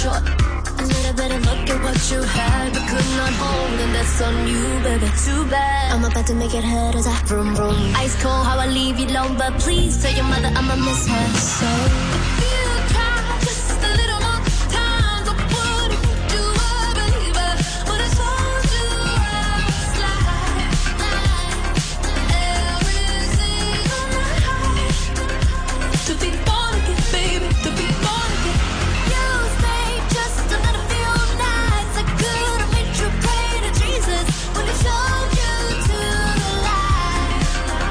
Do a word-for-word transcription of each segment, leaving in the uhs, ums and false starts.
short. A little better look at what you had, but could not hold, and that's on you, baby. Too bad. I'm about to make it hurt as I vroom vroom. Ice cold, how I leave you alone, but please tell your mother I'ma miss her. So if you try just a little more time, don't put it into a believer. But it's all to slide, every single night. To be born again, baby, to be born again. You stay just a little few nights. I could have made you pray to Jesus when he showed you to the light.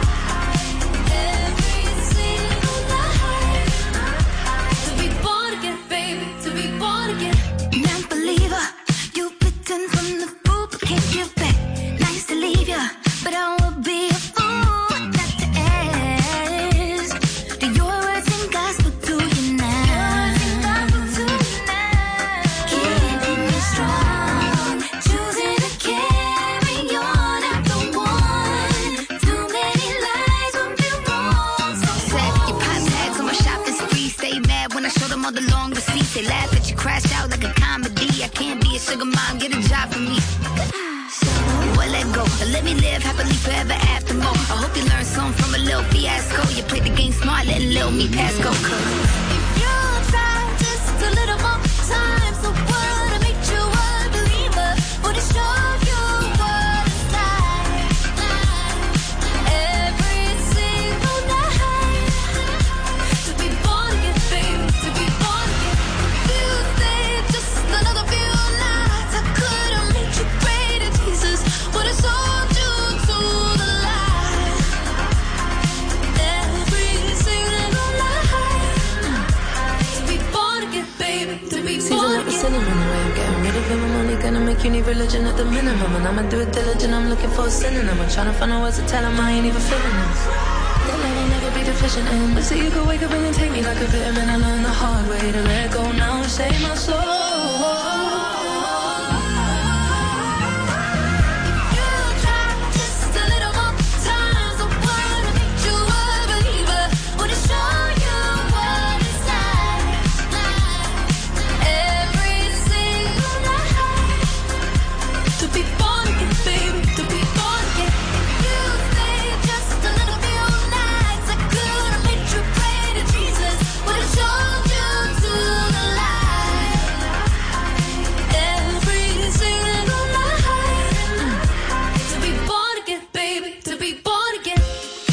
Every single night. To be born again, baby, to be born again. Non-believer, you bitten from the fruit but can't give back. Nice to leave ya, but I would be a fool not to ask. Do your words and gospel to you now? Keeping me strong, choosing to carry on after one. Too many lies won't be wrong. So Set your pop tags on my shopping spree. Stay mad when I show them all the long receipts. They laugh at you, crash out like a comedy. I can't be a sugar mom, get a job for me. Well, let go, but let me live happily forever after more. I hope you learned something from a little fiasco. You played the game smart, letting little me pass go. if you try just a little more time, so what to make you a believer? Would it show you what it's like? Every single night. To be born again, baby, to be born again. You stay just another few nights. I could have made you pray to Jesus. Would have sold you to the light. Every single night. To be born again, baby, to be Season born up the again. cinnamon, the way I'm getting rid of him. I'm only gonna make you need religion at the minimum. And I'ma do it diligent, I'm looking for a synonym. I'm trying to find out words to tell him I ain't even feeling him. That love will never be deficient in. But so you could wake up and then take me like a vitamin. I learned the hard way to let go now and save my soul. You try just a little more time, so what to make you a believer? Would it show you what it's like? Every single night. To be born again, baby, to be born again. You stay just a little few nights. I could have made you pray to Jesus. Would have showed you to the light. Every single night. To be born again, baby, to be born again.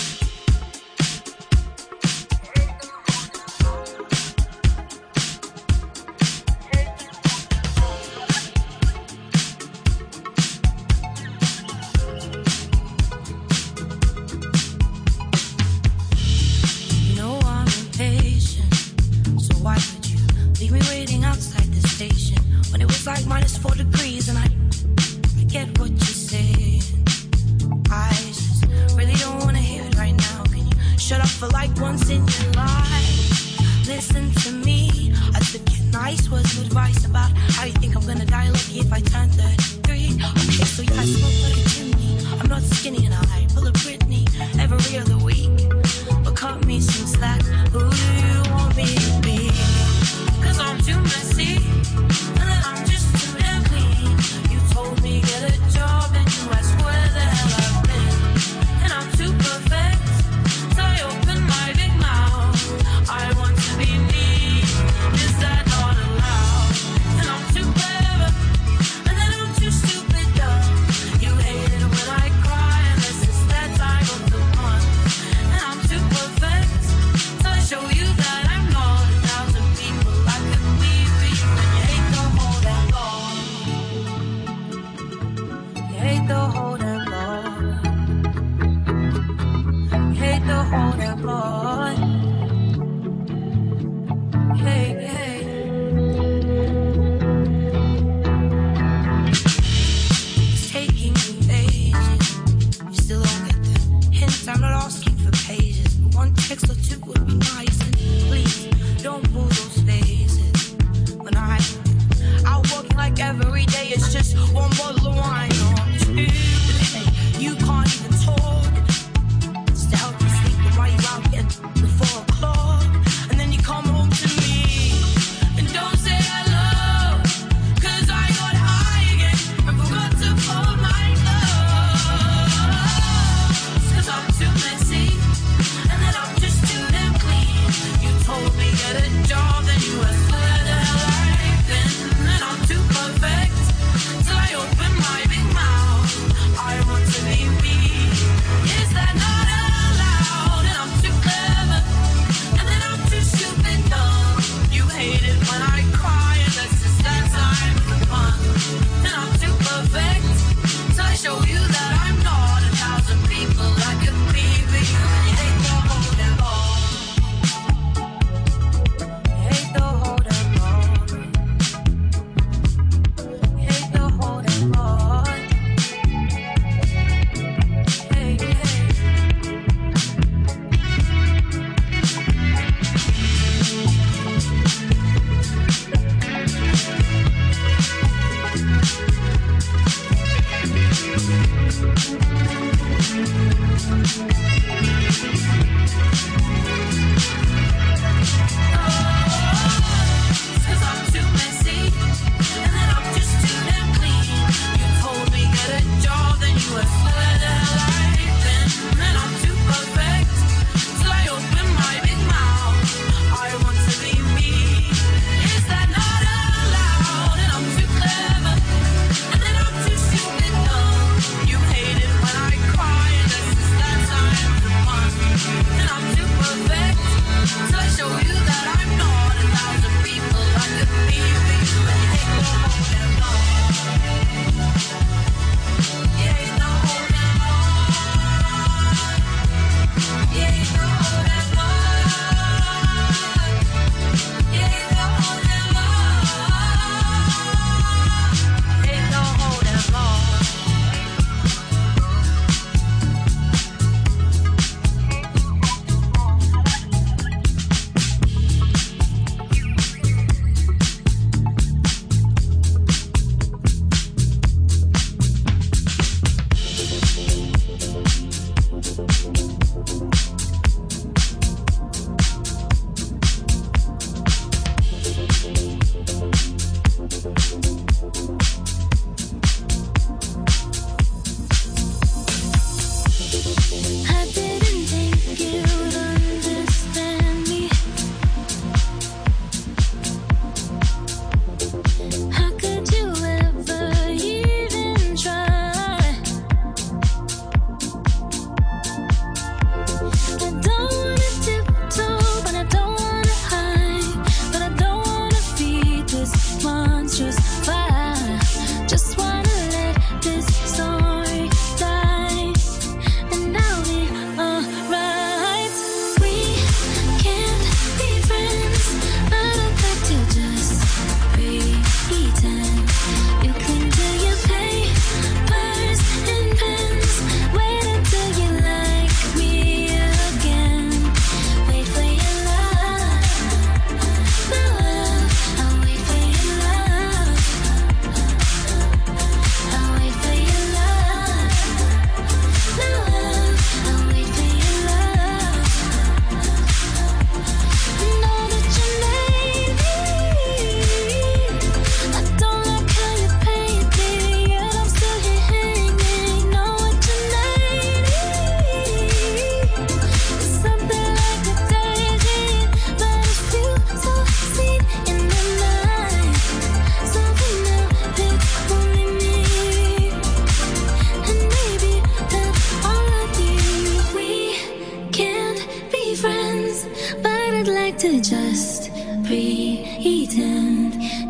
You know I'm impatient, so why would you leave me waiting outside the station when it was like minus four degrees and I, I get what you're saying. I just really don't wanna hear it right now. Can you shut up for like once in your life? Listen to me, I took your nice words of advice about how you think I'm gonna die lucky if I turn thirty-three. Okay, so yeah, I smoke like a chimney. I'm not skinny and I pull a Britney every other week. But cut me some slack, who do you want me to be? Cause I'm too messy, and then I'm just too empty. You told me get a job and you asked where the hell I've been. And I'm too perfect, so I open my big mouth. I want to be me, is that not allowed?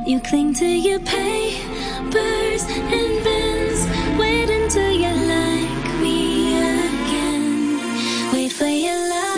You cling to your papers and bins. Wait until you like me again. Wait for your love.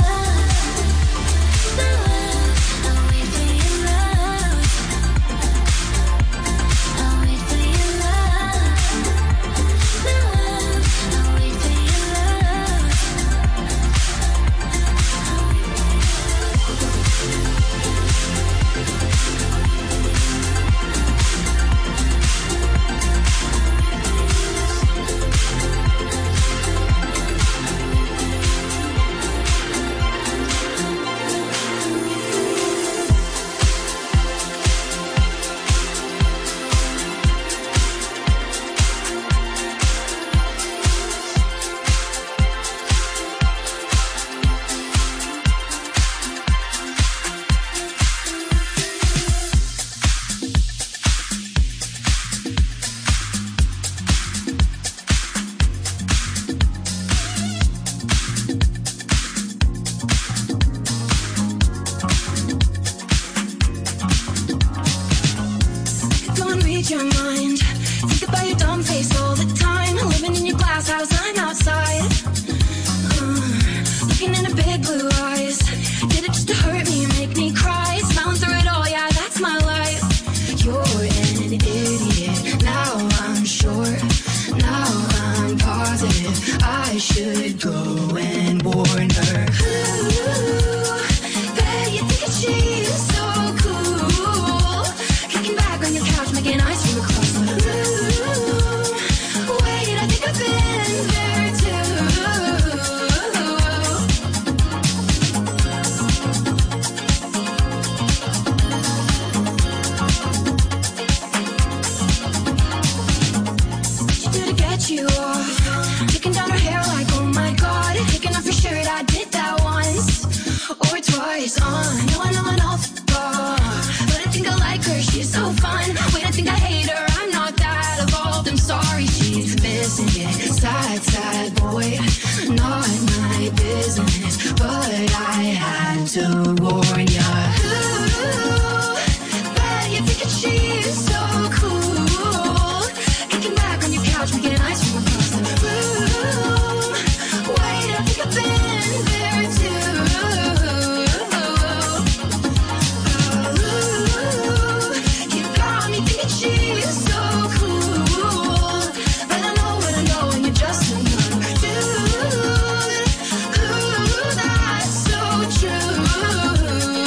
Your mind. Think about your dumb face all the time. Living in your glass house, I'm outside. Uh, looking into big blue eyes. Did it just to hurt me, make me cry? Smiling through it all, yeah, that's my life. You're an idiot. Now I'm sure. Now I'm positive. I should go and warn her. Ooh, bet you think she's so cool. Kicking back on your couch, making ice cream across the room. Wait, I think I've been there too. She did to get you off. Taking down her hair like, oh my god. Taking off your shirt, I did that once or twice. On, no, I know I know. But I think I like her, she's so fun. Wait, I think I hate her, I'm not that evolved. I'm sorry, she's missing it. Sad, sad boy, not my business. But I had to warn ya. Ooh, bet you think she's so cool. Kicking back on your couch, making ice cream across the room. Wait, I think I've been there too. She's so cool, but I know what I know, and you're just another dude. Ooh, that's so true.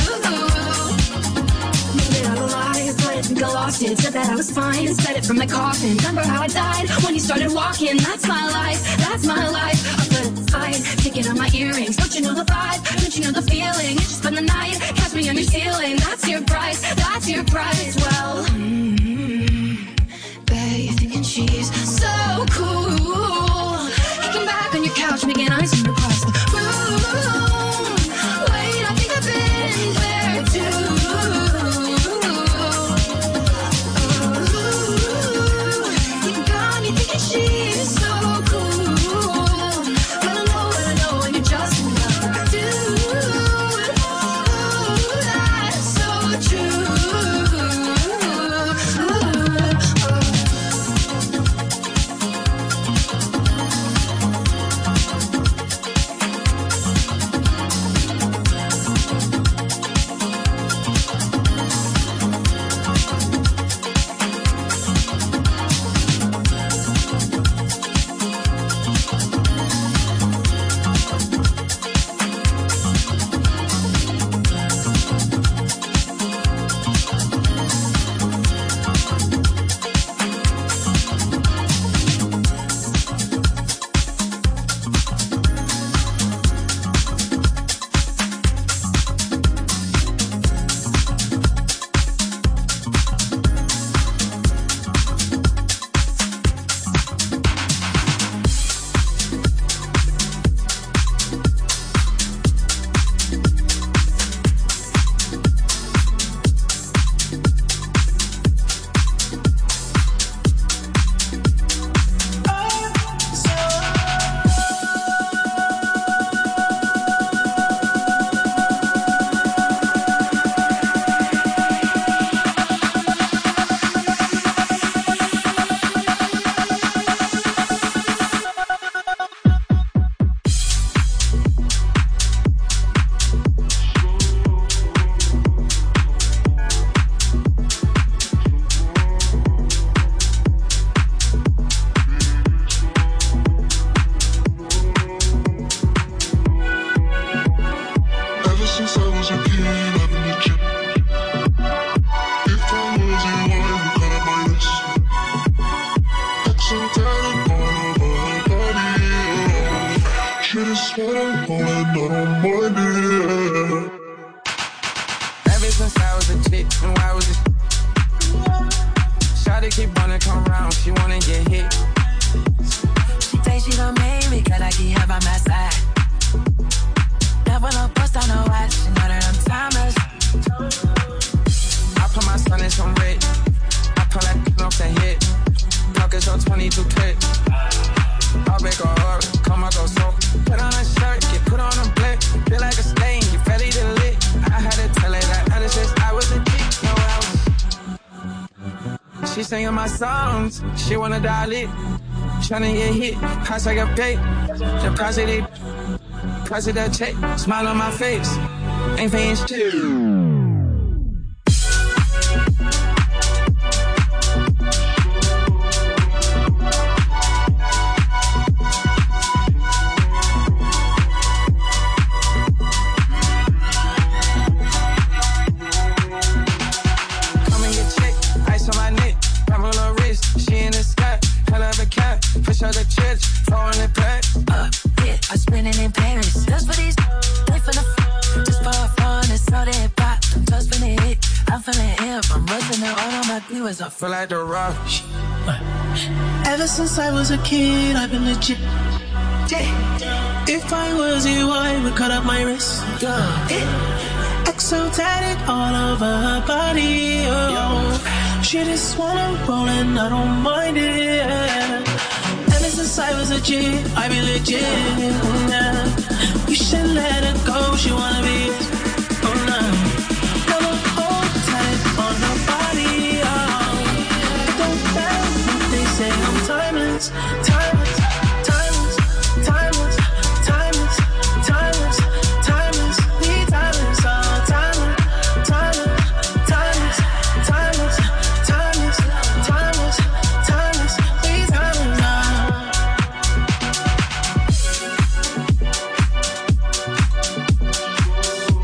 Made it out alive, but I think I lost it. Said that I was fine and said it from my coffin. Remember how I died when you started walking? That's my life, that's my life. I put it aside, taking out my earrings. Don't you know the vibe? Don't you know the feeling? You just spend the night, catch me on your ceiling. That's your price, that's your price. Well, you're thinking she's so cool. Kicking back on your couch, making ice cream across the room. Wait, I think I've been there too. Oh, you got me thinking she's so cool. But I know what I know, and you're just another dude. Oh, that's so true. don't mind it. Ever since I was a chick, and why was it? Shawty keep wanna come round, she wanna get hit. She say she gon' make me, cause I keep her by my side. Never no bust on no watch, she know that I'm timeless. I put my son in some red, I pull that off the hit. Pockets on twenty-two clip. I'll break her heart, come out go soak. Put on a shirt, get put on a blick. Feel like a stain, you ready to lit. I had to tell her that other since I was a dick. No, I was. She singing my songs, she wanna dial it. Tryna get hit, price like a pay. The price of the price of that check, smile on my face. Ain't paying shit. I feel like the rush. Ever since I was a kid, I've been legit. If I was you, I would cut up my wrist. Exotic all over her body. Oh. She just wanna roll and I don't mind it. Ever since I was a kid, I've been legit. You should let her go, she wanna be. Oh no. Never hold tight on her body. Say I'm timeless, timeless, timeless, timeless, timeless, timeless, timeless, we timeless, oh, timeless, timeless, timeless, timeless, timeless, timeless, timeless, we timeless, oh.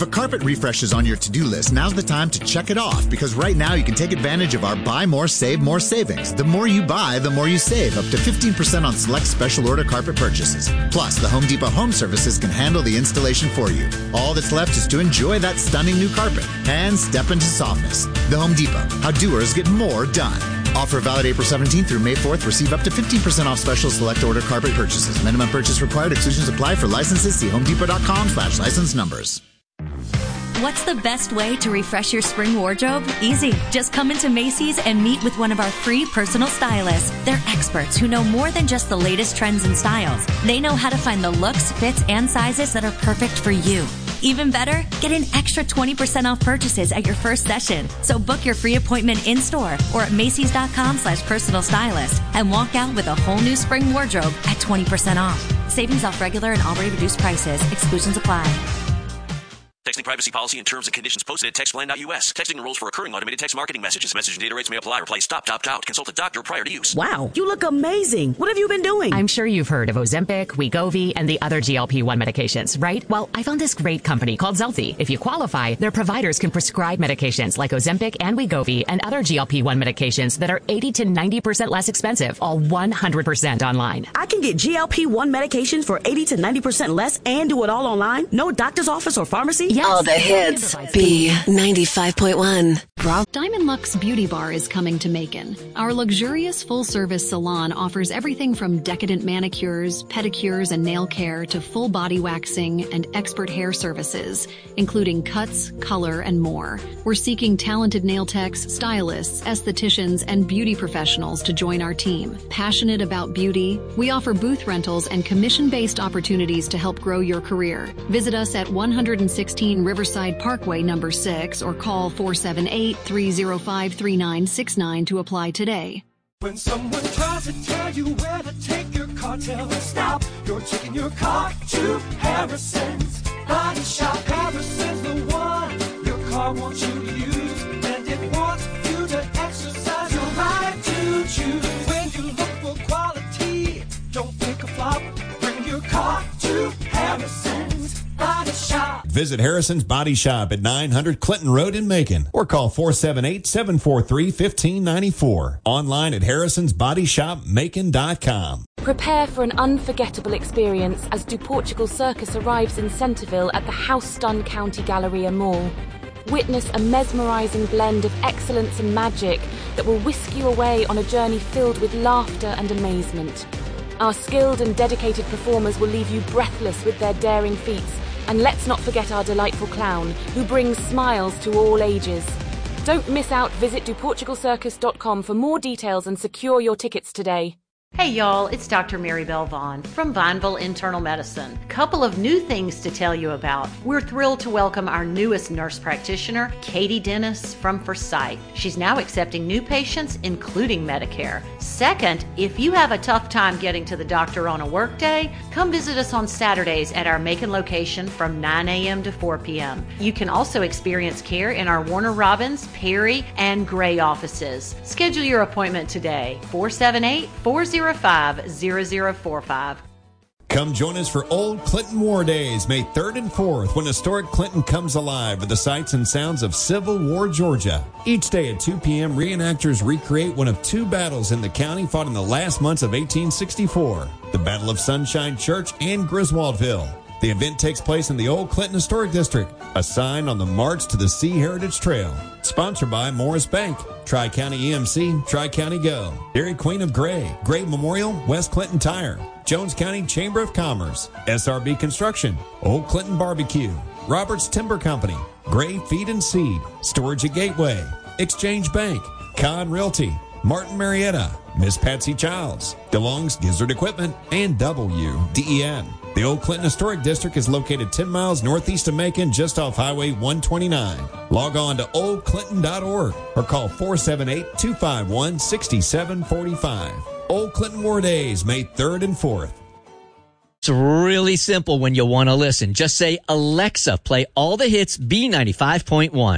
a carpet refresh is on your to-do list, now's the time to check it off, because right now you can take advantage of our Buy More, Save More savings. The more you buy, the more you save, up to fifteen percent on select special order carpet purchases. Plus, the Home Depot Home Services can handle the installation for you. All that's left is to enjoy that stunning new carpet and step into softness. The Home Depot, how doers get more done. Offer valid April seventeenth through May fourth. Receive up to fifteen percent off special select order carpet purchases. Minimum purchase required. Exclusions apply. For licenses, see homedepot.com slash license numbers. What's the best way to refresh your spring wardrobe? Easy. Just come into Macy's and meet with one of our free personal stylists. They're experts who know more than just the latest trends and styles. They know how to find the looks, fits, and sizes that are perfect for you. Even better, get an extra twenty percent off purchases at your first session. So book your free appointment in-store or at Macy's.com slash personal stylist and walk out with a whole new spring wardrobe at twenty percent off. Savings off regular and already reduced prices. Exclusions apply. Texting privacy policy and terms and conditions posted at textplan dot U S. Texting enrolls for recurring automated text marketing messages. Message and data rates may apply. Reply stop, opt out. Consult a doctor prior to use. Wow, you look amazing. What have you been doing? I'm sure you've heard of Ozempic, Wegovy, and the other G L P one medications, right? Well, I found this great company called Zelfie. If you qualify, their providers can prescribe medications like Ozempic and Wegovy and other G L P one medications that are eighty to ninety percent less expensive, all one hundred percent online. I can get G L P one medications for eighty to ninety percent less and do it all online? No doctor's office or pharmacy? Yes. All the hits. B ninety-five point one. Diamond Luxe Beauty Bar is coming to Macon. Our luxurious full-service salon offers everything from decadent manicures, pedicures, and nail care to full body waxing and expert hair services, including cuts, color, and more. We're seeking talented nail techs, stylists, estheticians, and beauty professionals to join our team. Passionate about beauty, we offer booth rentals and commission-based opportunities to help grow your career. Visit us at one sixteen Riverside Parkway, number six, or call four seven eight, three zero five, three nine six nine to apply today. When someone tries to tell you where to take your car, tell them stop. You're taking your car to Harrison's Body Shop. Harrison's the one your car wants you to use, and it wants you to exercise your right to choose. When you look for quality, don't pick a flop. Bring your car to Harrison's Body Shop. Visit Harrison's Body Shop at nine hundred Clinton Road in Macon or call four seven eight, seven four three, one five nine four. Online at harrisons body shop macon dot com. Prepare for an unforgettable experience as Do Portugal Circus arrives in Centerville at the Houston County Galleria Mall. Witness a mesmerizing blend of excellence and magic that will whisk you away on a journey filled with laughter and amazement. Our skilled and dedicated performers will leave you breathless with their daring feats. And let's not forget our delightful clown, who brings smiles to all ages. Don't miss out. Visit do portugal circus dot com for more details and secure your tickets today. Hey y'all, it's Doctor Mary Bell Vaughn from Vineville Internal Medicine. Couple of new things to tell you about. We're thrilled to welcome our newest nurse practitioner, Katie Dennis from Forsyth. She's now accepting new patients, including Medicare. Second, if you have a tough time getting to the doctor on a work day, come visit us on Saturdays at our Macon location from nine a.m. to four p.m. You can also experience care in our Warner Robins, Perry, and Gray offices. Schedule your appointment today, four seven eight, four zero five, zero zero four five. Come join us for Old Clinton War Days, May third and fourth, when historic Clinton comes alive with the sights and sounds of Civil War Georgia. Each day at two p.m., reenactors recreate one of two battles in the county fought in the last months of eighteen sixty-four, the Battle of Sunshine Church and Griswoldville. The event takes place in the Old Clinton Historic District, a sign on the March to the Sea Heritage Trail. Sponsored by Morris Bank, Tri-County E M C, Tri-County Go, Dairy Queen of Gray, Gray Memorial, West Clinton Tire, Jones County Chamber of Commerce, S R B Construction, Old Clinton Barbecue, Roberts Timber Company, Gray Feed and Seed, Storage at Gateway, Exchange Bank, Con Realty, Martin Marietta, Miss Patsy Childs, DeLong's Gizzard Equipment, and W D E N. The Old Clinton Historic District is located ten miles northeast of Macon, just off Highway one twenty-nine. Log on to old clinton dot org or call four seven eight, two five one, six seven four five. Old Clinton War Days, May third and fourth. It's really simple when you want to listen. Just say, Alexa, play all the hits B ninety-five point one.